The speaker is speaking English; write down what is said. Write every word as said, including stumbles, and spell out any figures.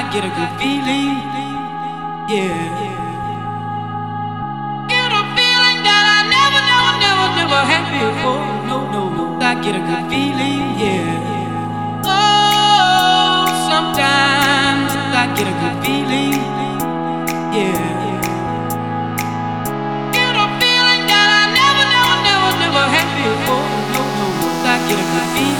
get a good feeling, yeah. Get a feeling that I never, never, never, never had before. No, no, no, I get a good feeling, yeah. Oh, sometimes I get a good feeling, yeah. Get a feeling that I never, never, never, never had before. No, no, no, I get a good feeling.